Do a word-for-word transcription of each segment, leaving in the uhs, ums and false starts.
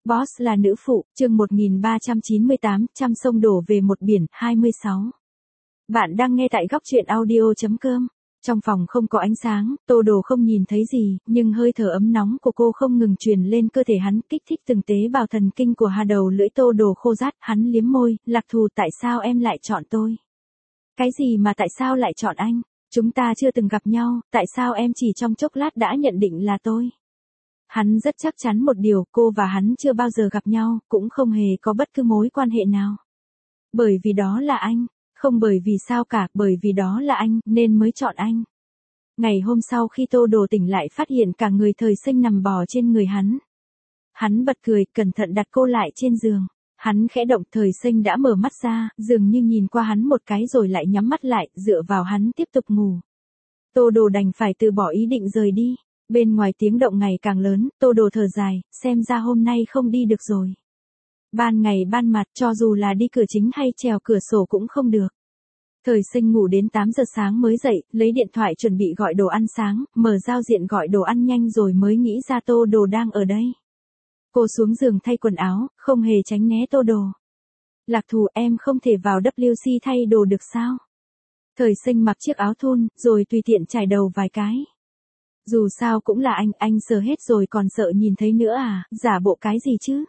Boss là nữ phụ, chương một nghìn ba trăm chín mươi tám, trăm sông đổ về một biển, hai mươi sáu. Bạn đang nghe tại góc truyện audio chấm com. Trong phòng không có ánh sáng, Tô Đồ không nhìn thấy gì, nhưng hơi thở ấm nóng của cô không ngừng truyền lên cơ thể hắn, kích thích từng tế bào thần kinh của Hà đầu lưỡi Tô Đồ khô rát, hắn liếm môi, Lạc Thù tại sao em lại chọn tôi? Cái gì mà tại sao lại chọn anh? Chúng ta chưa từng gặp nhau, tại sao em chỉ trong chốc lát đã nhận định là tôi? Hắn rất chắc chắn một điều, cô và hắn chưa bao giờ gặp nhau, cũng không hề có bất cứ mối quan hệ nào. Bởi vì đó là anh, không bởi vì sao cả, bởi vì đó là anh, nên mới chọn anh. Ngày hôm sau khi Tô Đồ tỉnh lại phát hiện cả người Thời Sinh nằm bò trên người hắn. Hắn bật cười, cẩn thận đặt cô lại trên giường. Hắn khẽ động, Thời Sinh đã mở mắt ra, dường như nhìn qua hắn một cái rồi lại nhắm mắt lại, dựa vào hắn tiếp tục ngủ. Tô Đồ đành phải từ bỏ ý định rời đi. Bên ngoài tiếng động ngày càng lớn, Tô Đồ thở dài, xem ra hôm nay không đi được rồi. Ban ngày ban mặt, cho dù là đi cửa chính hay trèo cửa sổ cũng không được. Thời Sinh ngủ đến tám giờ sáng mới dậy, lấy điện thoại chuẩn bị gọi đồ ăn sáng, mở giao diện gọi đồ ăn nhanh rồi mới nghĩ ra Tô Đồ đang ở đây. Cô xuống giường thay quần áo, không hề tránh né Tô Đồ. Lạc Thù, em không thể vào vê kép xê thay đồ được sao? Thời Sinh mặc chiếc áo thun, rồi tùy tiện chải đầu vài cái. Dù sao cũng là anh, anh sờ hết rồi còn sợ nhìn thấy nữa à, giả bộ cái gì chứ?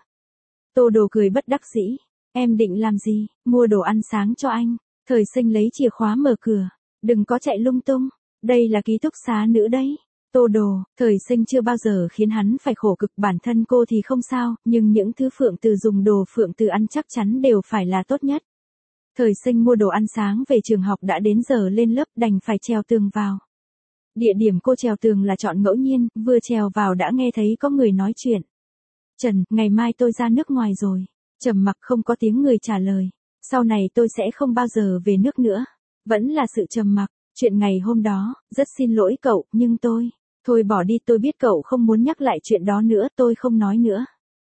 Tô Đồ cười bất đắc dĩ, em định làm gì, mua đồ ăn sáng cho anh. Thời Sinh lấy chìa khóa mở cửa, đừng có chạy lung tung, đây là ký túc xá nữ đấy. Tô Đồ, Thời Sinh chưa bao giờ khiến hắn phải khổ cực, bản thân cô thì không sao, nhưng những thứ Phượng Từ dùng đồ Phượng Từ ăn chắc chắn đều phải là tốt nhất. Thời Sinh mua đồ ăn sáng về trường học, đã đến giờ lên lớp đành phải trèo tường vào. Địa điểm cô trèo tường là chọn ngẫu nhiên, vừa trèo vào đã nghe thấy có người nói chuyện. Trần, ngày mai tôi ra nước ngoài rồi. Trầm mặc, không có tiếng người trả lời. Sau này tôi sẽ không bao giờ về nước nữa. Vẫn là sự trầm mặc. Chuyện ngày hôm đó, rất xin lỗi cậu, nhưng tôi... Thôi bỏ đi, tôi biết cậu không muốn nhắc lại chuyện đó nữa, tôi không nói nữa.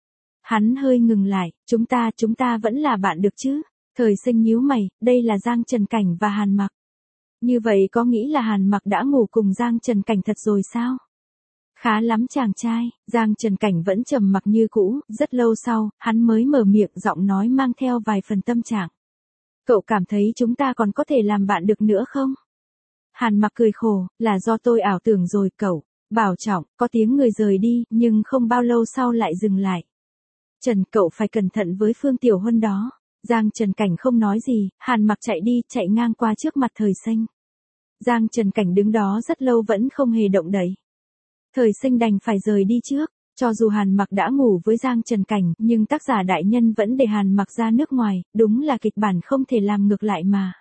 Hắn hơi ngừng lại, chúng ta, chúng ta vẫn là bạn được chứ. Thời Sinh nhíu mày, đây là Giang Trần Cảnh và Hàn Mặc. Như vậy có nghĩ là Hàn Mặc đã ngủ cùng Giang Trần Cảnh thật rồi sao? Khá lắm chàng trai, Giang Trần Cảnh vẫn trầm mặc như cũ, rất lâu sau, hắn mới mở miệng, giọng nói mang theo vài phần tâm trạng. Cậu cảm thấy chúng ta còn có thể làm bạn được nữa không? Hàn Mặc cười khổ, là do tôi ảo tưởng rồi cậu. Bảo trọng, có tiếng người rời đi, nhưng không bao lâu sau lại dừng lại. Trần, cậu phải cẩn thận với Phương Tiểu Huân đó. Giang Trần Cảnh không nói gì, Hàn Mặc chạy đi, chạy ngang qua trước mặt Thời Sinh. Giang Trần Cảnh đứng đó rất lâu vẫn không hề động đậy. Thời Sinh đành phải rời đi trước, cho dù Hàn Mặc đã ngủ với Giang Trần Cảnh, nhưng tác giả đại nhân vẫn để Hàn Mặc ra nước ngoài, đúng là kịch bản không thể làm ngược lại mà.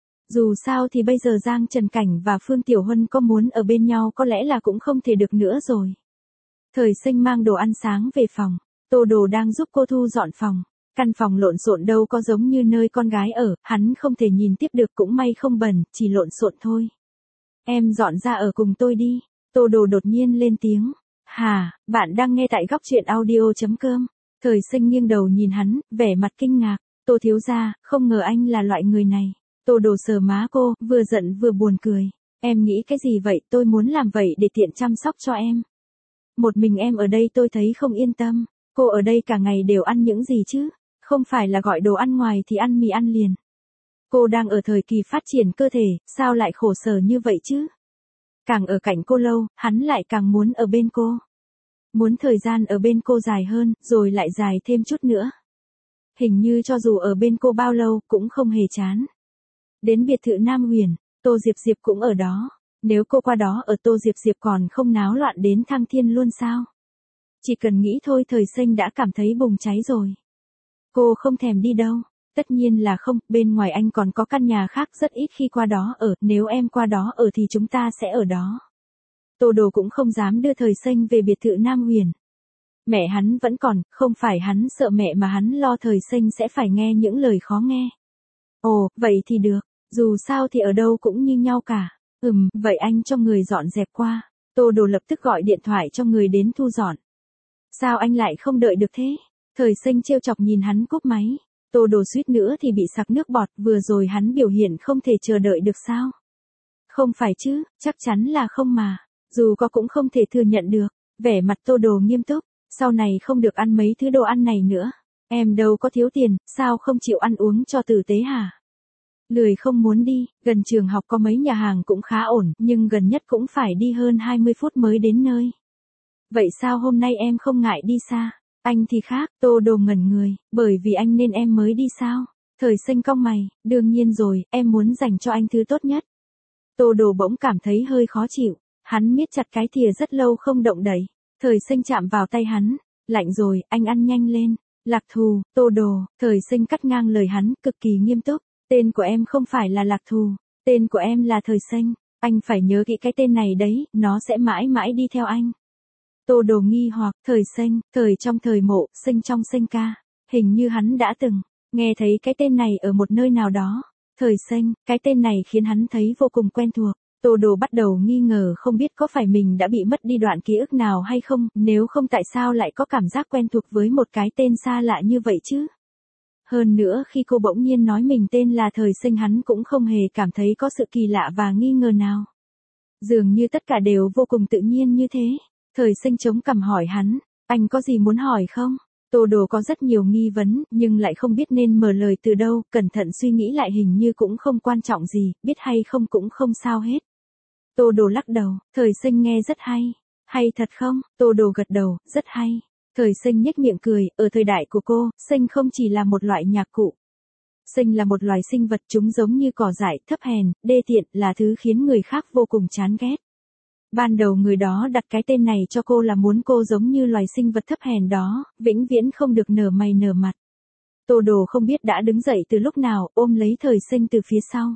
Dù sao thì bây giờ Giang Trần Cảnh và Phương Tiểu Huân có muốn ở bên nhau có lẽ là cũng không thể được nữa rồi. Thời Sinh mang đồ ăn sáng về phòng, Tô Đồ đang giúp cô thu dọn phòng. Căn phòng lộn xộn đâu có giống như nơi con gái ở, hắn không thể nhìn tiếp được, cũng may không bẩn, chỉ lộn xộn thôi. Em dọn ra ở cùng tôi đi. Tô Đồ đột nhiên lên tiếng. Hà, bạn đang nghe tại góc truyện audio chấm com. Thời Sinh nghiêng đầu nhìn hắn, vẻ mặt kinh ngạc. Tô thiếu gia, không ngờ anh là loại người này. Tô Đồ sờ má cô, vừa giận vừa buồn cười. Em nghĩ cái gì vậy, tôi muốn làm vậy để tiện chăm sóc cho em. Một mình em ở đây tôi thấy không yên tâm. Cô ở đây cả ngày đều ăn những gì chứ? Không phải là gọi đồ ăn ngoài thì ăn mì ăn liền. Cô đang ở thời kỳ phát triển cơ thể, sao lại khổ sở như vậy chứ? Càng ở cạnh cô lâu, hắn lại càng muốn ở bên cô. Muốn thời gian ở bên cô dài hơn, rồi lại dài thêm chút nữa. Hình như cho dù ở bên cô bao lâu, cũng không hề chán. Đến biệt thự Nam Huyền, Tô Diệp Diệp cũng ở đó. Nếu cô qua đó ở, Tô Diệp Diệp còn không náo loạn đến thăng thiên luôn sao? Chỉ cần nghĩ thôi Thời Sinh đã cảm thấy bùng cháy rồi. Cô không thèm đi đâu. Tất nhiên là không, bên ngoài anh còn có căn nhà khác, rất ít khi qua đó ở, nếu em qua đó ở thì chúng ta sẽ ở đó. Tô Đồ cũng không dám đưa Thời Sinh về biệt thự Nam Huyền. Mẹ hắn vẫn còn, không phải hắn sợ mẹ mà hắn lo Thời Sinh sẽ phải nghe những lời khó nghe. Ồ, vậy thì được, dù sao thì ở đâu cũng như nhau cả. Ừm, vậy anh cho người dọn dẹp qua. Tô Đồ lập tức gọi điện thoại cho người đến thu dọn. Sao anh lại không đợi được thế? Thời Sinh trêu chọc nhìn hắn cúp máy. Tô Đồ suýt nữa thì bị sặc nước bọt, vừa rồi hắn biểu hiện không thể chờ đợi được sao? Không phải chứ, chắc chắn là không mà. Dù có cũng không thể thừa nhận được. Vẻ mặt Tô Đồ nghiêm túc. Sau này không được ăn mấy thứ đồ ăn này nữa. Em đâu có thiếu tiền, sao không chịu ăn uống cho tử tế hả? Lười không muốn đi, gần trường học có mấy nhà hàng cũng khá ổn, nhưng gần nhất cũng phải đi hơn hai mươi phút mới đến nơi. Vậy sao hôm nay em không ngại đi xa? Anh thì khác, Tô Đồ ngẩn người, bởi vì anh nên em mới đi sao? Thời Sinh cong mày, đương nhiên rồi, em muốn dành cho anh thứ tốt nhất. Tô Đồ bỗng cảm thấy hơi khó chịu, hắn miết chặt cái thìa rất lâu không động đậy. Thời Sinh chạm vào tay hắn, lạnh rồi, anh ăn nhanh lên. Lạc Thù, Tô Đồ, Thời Sinh cắt ngang lời hắn, cực kỳ nghiêm túc. Tên của em không phải là Lạc Thù, tên của em là Thời Sinh. Anh phải nhớ kỹ cái tên này đấy, nó sẽ mãi mãi đi theo anh. Tô Đồ nghi hoặc, Thời Sinh, thời trong thời mộ, sinh trong sinh ca. Hình như hắn đã từng nghe thấy cái tên này ở một nơi nào đó. Thời Sinh, cái tên này khiến hắn thấy vô cùng quen thuộc. Tô Đồ bắt đầu nghi ngờ không biết có phải mình đã bị mất đi đoạn ký ức nào hay không, nếu không tại sao lại có cảm giác quen thuộc với một cái tên xa lạ như vậy chứ. Hơn nữa khi cô bỗng nhiên nói mình tên là Thời Sinh hắn cũng không hề cảm thấy có sự kỳ lạ và nghi ngờ nào. Dường như tất cả đều vô cùng tự nhiên như thế. Thời Sinh chống cằm hỏi hắn, anh có gì muốn hỏi không? Tô Đồ có rất nhiều nghi vấn, nhưng lại không biết nên mở lời từ đâu, cẩn thận suy nghĩ lại hình như cũng không quan trọng gì, biết hay không cũng không sao hết. Tô Đồ lắc đầu, Thời Sinh nghe rất hay. Hay thật không? Tô Đồ gật đầu, rất hay. Thời Sinh nhếch miệng cười, ở thời đại của cô, sinh không chỉ là một loại nhạc cụ. Sinh là một loài sinh vật, chúng giống như cỏ dại, thấp hèn, đê tiện, là thứ khiến người khác vô cùng chán ghét. Ban đầu người đó đặt cái tên này cho cô là muốn cô giống như loài sinh vật thấp hèn đó, vĩnh viễn không được nở mày nở mặt. Tô Đồ không biết đã đứng dậy từ lúc nào, ôm lấy Thời Sinh từ phía sau.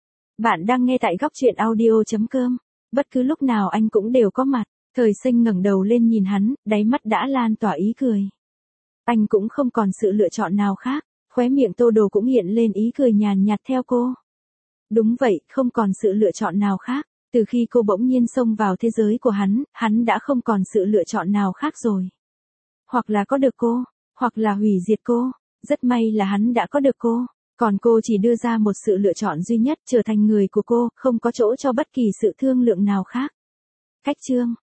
Bạn đang nghe tại góc truyện audio chấm com. Bất cứ lúc nào anh cũng đều có mặt. Thời Sinh ngẩng đầu lên nhìn hắn, đáy mắt đã lan tỏa ý cười. Anh cũng không còn sự lựa chọn nào khác, khóe miệng Tô Đồ cũng hiện lên ý cười nhàn nhạt theo cô. Đúng vậy, không còn sự lựa chọn nào khác. Từ khi cô bỗng nhiên xông vào thế giới của hắn, hắn đã không còn sự lựa chọn nào khác rồi. Hoặc là có được cô, hoặc là hủy diệt cô. Rất may là hắn đã có được cô. Còn cô chỉ đưa ra một sự lựa chọn duy nhất, trở thành người của cô, không có chỗ cho bất kỳ sự thương lượng nào khác. Cách chương